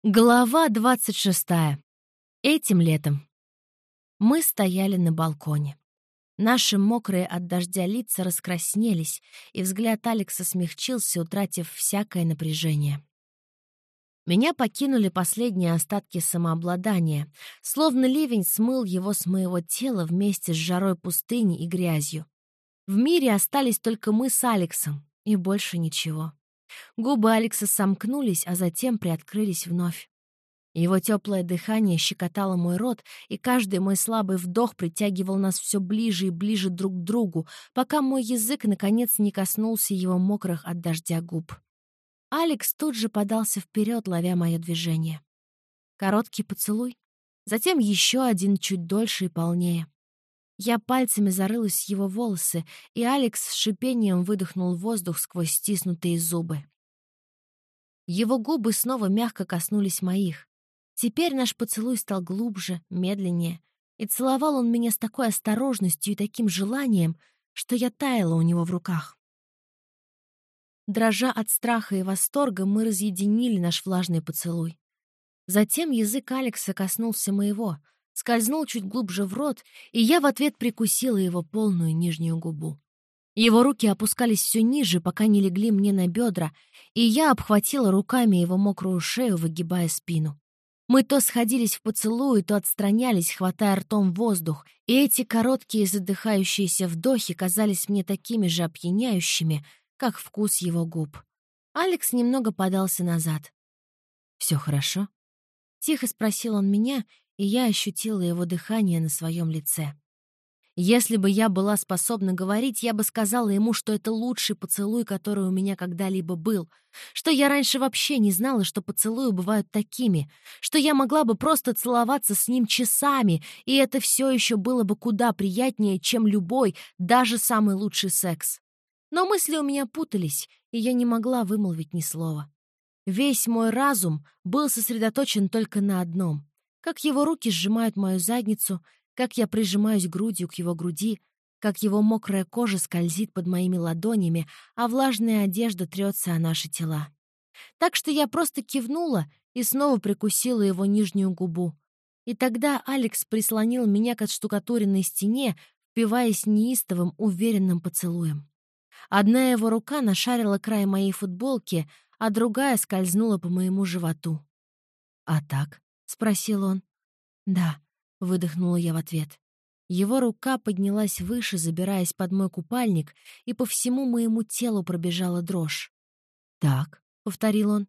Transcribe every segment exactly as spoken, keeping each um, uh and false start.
Глава двадцать шестая. Этим летом. Мы стояли на балконе. Наши мокрые от дождя лица раскраснелись, и взгляд Алекса смягчился, утратив всякое напряжение. Меня покинули последние остатки самообладания, словно ливень смыл его с моего тела вместе с жарой пустыни и грязью. В мире остались только мы с Алексом, и больше ничего. Губы Алекса сомкнулись, а затем приоткрылись вновь. Его теплое дыхание щекотало мой рот, и каждый мой слабый вдох притягивал нас все ближе и ближе друг к другу, пока мой язык, наконец, не коснулся его мокрых от дождя губ. Алекс тут же подался вперед, ловя мое движение. Короткий поцелуй, затем еще один чуть дольше и полнее. Я пальцами зарылась в его волосы, и Алекс с шипением выдохнул воздух сквозь стиснутые зубы. Его губы снова мягко коснулись моих. Теперь наш поцелуй стал глубже, медленнее, и целовал он меня с такой осторожностью и таким желанием, что я таяла у него в руках. Дрожа от страха и восторга, мы разъединили наш влажный поцелуй. Затем язык Алекса коснулся моего, скользнул чуть глубже в рот, и я в ответ прикусила его полную нижнюю губу. Его руки опускались все ниже, пока не легли мне на бедра, и я обхватила руками его мокрую шею, выгибая спину. Мы то сходились в поцелуи, то отстранялись, хватая ртом воздух, и эти короткие задыхающиеся вдохи казались мне такими же опьяняющими, как вкус его губ. Алекс немного подался назад. «Все хорошо?» — тихо спросил он меня, и я ощутила его дыхание на своем лице. Если бы я была способна говорить, я бы сказала ему, что это лучший поцелуй, который у меня когда-либо был, что я раньше вообще не знала, что поцелуи бывают такими, что я могла бы просто целоваться с ним часами, и это все еще было бы куда приятнее, чем любой, даже самый лучший секс. Но мысли у меня путались, и я не могла вымолвить ни слова. Весь мой разум был сосредоточен только на одном — как его руки сжимают мою задницу, как я прижимаюсь грудью к его груди, как его мокрая кожа скользит под моими ладонями, а влажная одежда трется о наши тела. Так что я просто кивнула и снова прикусила его нижнюю губу. И тогда Алекс прислонил меня к отштукатуренной стене, впиваясь неистовым, уверенным поцелуем. Одна его рука нашарила край моей футболки, а другая скользнула по моему животу. «А так?» — спросил он. «Да», — выдохнула я в ответ. Его рука поднялась выше, забираясь под мой купальник, и по всему моему телу пробежала дрожь. «Так», — повторил он.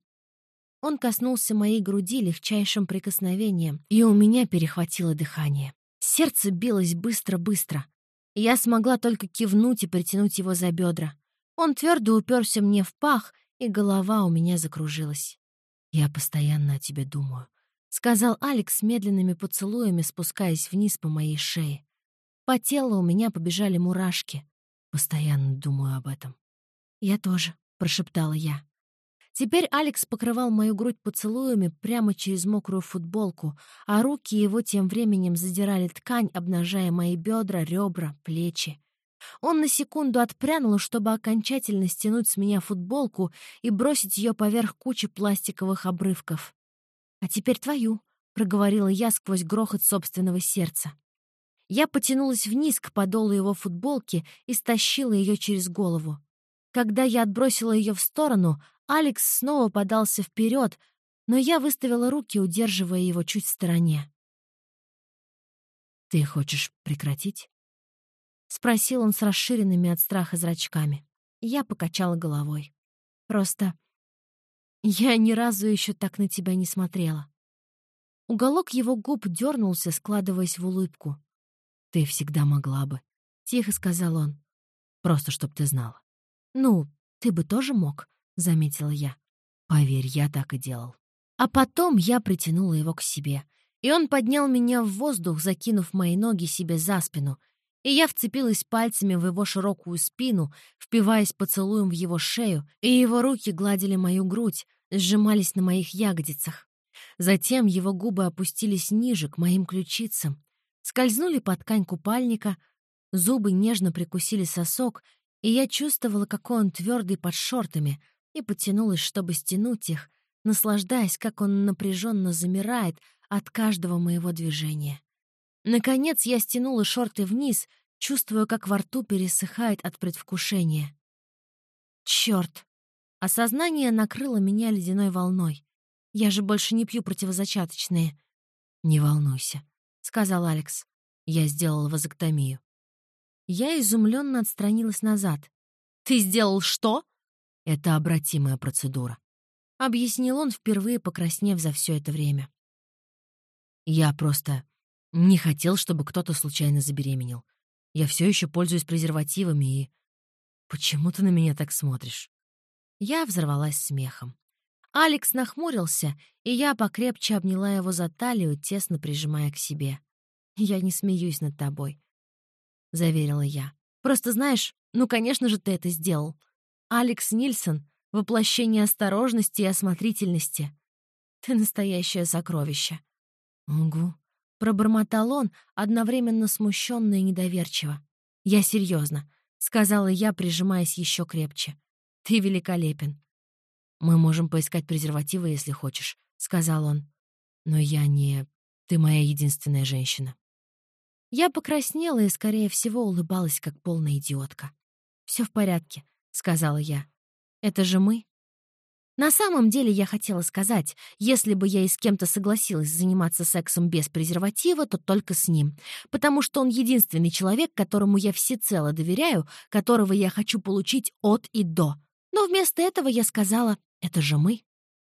Он коснулся моей груди легчайшим прикосновением, и у меня перехватило дыхание. Сердце билось быстро-быстро. Я смогла только кивнуть и притянуть его за бедра. Он твердо уперся мне в пах, и голова у меня закружилась. «Я постоянно о тебе думаю», — сказал Алекс медленными поцелуями, спускаясь вниз по моей шее. По телу у меня побежали мурашки. «Постоянно думаю об этом». «Я тоже», — прошептала я. Теперь Алекс покрывал мою грудь поцелуями прямо через мокрую футболку, а руки его тем временем задирали ткань, обнажая мои бедра, ребра, плечи. Он на секунду отпрянул, чтобы окончательно стянуть с меня футболку и бросить ее поверх кучи пластиковых обрывков. «А теперь твою», — проговорила я сквозь грохот собственного сердца. Я потянулась вниз к подолу его футболки и стащила ее через голову. Когда я отбросила ее в сторону, Алекс снова подался вперед, но я выставила руки, удерживая его чуть в стороне. «Ты хочешь прекратить?» — спросил он с расширенными от страха зрачками. Я покачала головой. «Просто я ни разу еще так на тебя не смотрела». Уголок его губ дернулся, складываясь в улыбку. «Ты всегда могла бы», — тихо сказал он. «Просто чтоб ты знала». «Ну, ты бы тоже мог», — заметила я. «Поверь, я так и делал». А потом я притянула его к себе, и он поднял меня в воздух, закинув мои ноги себе за спину, и я вцепилась пальцами в его широкую спину, впиваясь поцелуем в его шею, и его руки гладили мою грудь, сжимались на моих ягодицах. Затем его губы опустились ниже, к моим ключицам, скользнули под ткань купальника, зубы нежно прикусили сосок, и я чувствовала, какой он твердый под шортами, и потянулась, чтобы стянуть их, наслаждаясь, как он напряженно замирает от каждого моего движения. Наконец я стянула шорты вниз, чувствуя, как во рту пересыхает от предвкушения. Черт! Осознание накрыло меня ледяной волной. Я же больше не пью противозачаточные. «Не волнуйся», — сказал Алекс. «Я сделал вазоктомию». Я изумленно отстранилась назад. «Ты сделал что?» «Это обратимая процедура», — объяснил он, впервые покраснев за все это время. «Я просто не хотел, чтобы кто-то случайно забеременел. Я все еще пользуюсь презервативами и... Почему ты на меня так смотришь?» Я взорвалась смехом. Алекс нахмурился, и я покрепче обняла его за талию, тесно прижимая к себе. «Я не смеюсь над тобой», — заверила я. «Просто знаешь, ну, конечно же, ты это сделал. Алекс Нильсон — воплощение осторожности и осмотрительности. Ты настоящее сокровище». «Угу», — пробормотал он, одновременно смущенно и недоверчиво. «Я серьезно», — сказала я, прижимаясь еще крепче. «Ты великолепен». «Мы можем поискать презервативы, если хочешь», — сказал он. «Но я не... Ты моя единственная женщина». Я покраснела и, скорее всего, улыбалась, как полная идиотка. «Все в порядке», — сказала я. «Это же мы». На самом деле я хотела сказать, если бы я и с кем-то согласилась заниматься сексом без презерватива, то только с ним, потому что он единственный человек, которому я всецело доверяю, которого я хочу получить от и до. Но вместо этого я сказала «это же мы».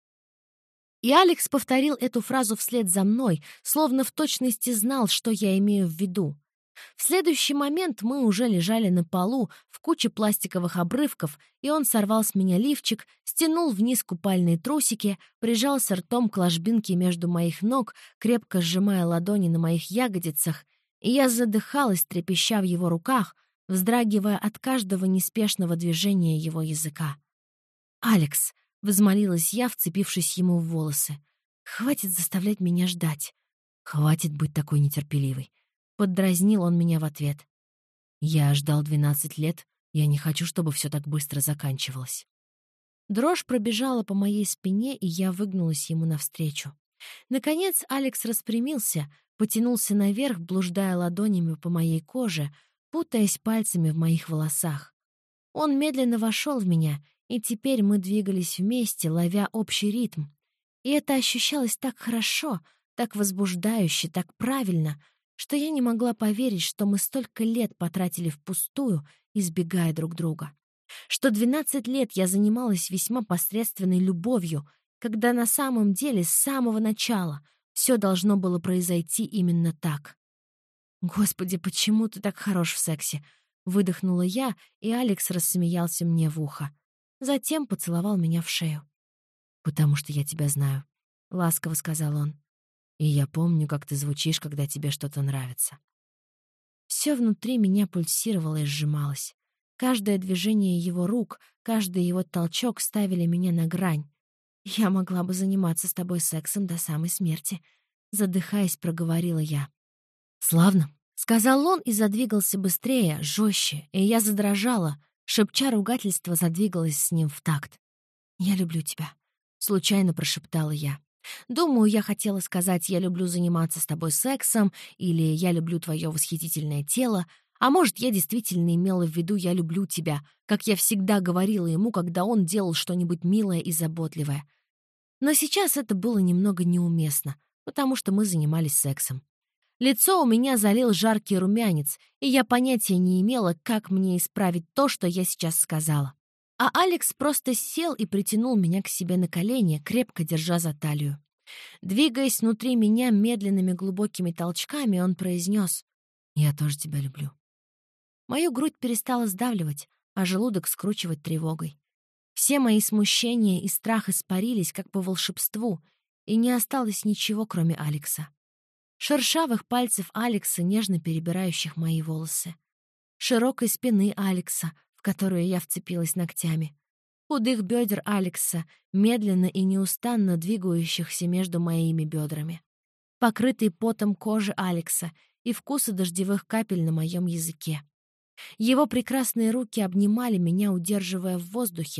И Алекс повторил эту фразу вслед за мной, словно в точности знал, что я имею в виду. В следующий момент мы уже лежали на полу в куче пластиковых обрывков, и он сорвал с меня лифчик, стянул вниз купальные трусики, прижался ртом к ложбинке между моих ног, крепко сжимая ладони на моих ягодицах, и я задыхалась, трепеща в его руках, вздрагивая от каждого неспешного движения его языка. «Алекс!» — взмолилась я, вцепившись ему в волосы. «Хватит заставлять меня ждать. Хватит быть такой нетерпеливой». Поддразнил он меня в ответ. «Я ждал двенадцать лет. Я не хочу, чтобы все так быстро заканчивалось». Дрожь пробежала по моей спине, и я выгнулась ему навстречу. Наконец Алекс распрямился, потянулся наверх, блуждая ладонями по моей коже, путаясь пальцами в моих волосах. Он медленно вошел в меня, и теперь мы двигались вместе, ловя общий ритм. И это ощущалось так хорошо, так возбуждающе, так правильно, что я не могла поверить, что мы столько лет потратили впустую, избегая друг друга. Что двенадцать лет я занималась весьма посредственной любовью, когда на самом деле с самого начала все должно было произойти именно так. «Господи, почему ты так хорош в сексе?» — выдохнула я, и Алекс рассмеялся мне в ухо. Затем поцеловал меня в шею. «Потому что я тебя знаю», — ласково сказал он. «И я помню, как ты звучишь, когда тебе что-то нравится». Все внутри меня пульсировало и сжималось. Каждое движение его рук, каждый его толчок ставили меня на грань. «Я могла бы заниматься с тобой сексом до самой смерти», — задыхаясь, проговорила я. «Славно», — сказал он и задвигался быстрее, жестче, и я задрожала, шепча ругательство, задвигалась с ним в такт. «Я люблю тебя», — случайно прошептала я. Думаю, я хотела сказать «я люблю заниматься с тобой сексом» или «я люблю твое восхитительное тело», а может, я действительно имела в виду «я люблю тебя», как я всегда говорила ему, когда он делал что-нибудь милое и заботливое. Но сейчас это было немного неуместно, потому что мы занимались сексом. Лицо у меня залил жаркий румянец, и я понятия не имела, как мне исправить то, что я сейчас сказала. А Алекс просто сел и притянул меня к себе на колени, крепко держа за талию. Двигаясь внутри меня медленными глубокими толчками, он произнес: «Я тоже тебя люблю». Мою грудь перестала сдавливать, а желудок скручивать тревогой. Все мои смущения и страх испарились, как по волшебству, и не осталось ничего, кроме Алекса. Шершавых пальцев Алекса, нежно перебирающих мои волосы. Широкой спины Алекса, в которую я вцепилась ногтями. Худых бедер Алекса, медленно и неустанно двигающихся между моими бедрами. Покрытый потом кожи Алекса и вкуса дождевых капель на моем языке. Его прекрасные руки обнимали меня, удерживая в воздухе,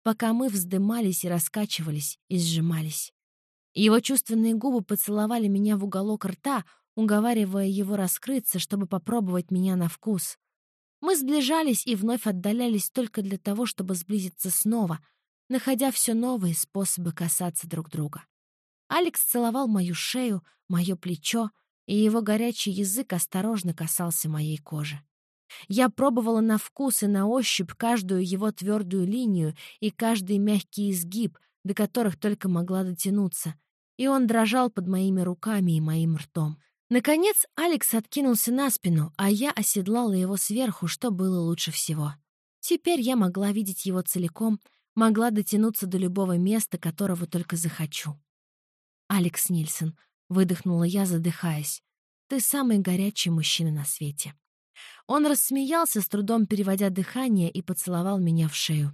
пока мы вздымались и раскачивались, и сжимались. Его чувственные губы поцеловали меня в уголок рта, уговаривая его раскрыться, чтобы попробовать меня на вкус. Мы сближались и вновь отдалялись только для того, чтобы сблизиться снова, находя все новые способы касаться друг друга. Алекс целовал мою шею, мое плечо, и его горячий язык осторожно касался моей кожи. Я пробовала на вкус и на ощупь каждую его твердую линию и каждый мягкий изгиб, до которых только могла дотянуться, и он дрожал под моими руками и моим ртом. Наконец Алекс откинулся на спину, а я оседлала его сверху, что было лучше всего. Теперь я могла видеть его целиком, могла дотянуться до любого места, которого только захочу. «Алекс Нильсон», — выдохнула я, задыхаясь, — «ты самый горячий мужчина на свете». Он рассмеялся, с трудом переводя дыхание, и поцеловал меня в шею.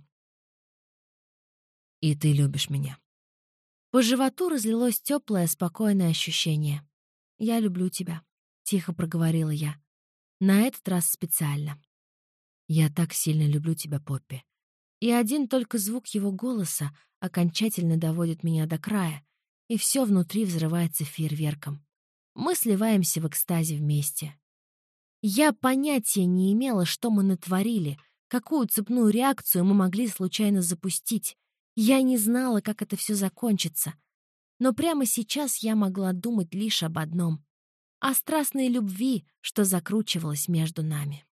«И ты любишь меня». По животу разлилось теплое, спокойное ощущение. «Я люблю тебя», — тихо проговорила я. На этот раз специально. «Я так сильно люблю тебя, Поппи». И один только звук его голоса окончательно доводит меня до края, и все внутри взрывается фейерверком. Мы сливаемся в экстазе вместе. Я понятия не имела, что мы натворили, какую цепную реакцию мы могли случайно запустить. Я не знала, как это все закончится. Но прямо сейчас я могла думать лишь об одном — о страстной любви, что закручивалась между нами.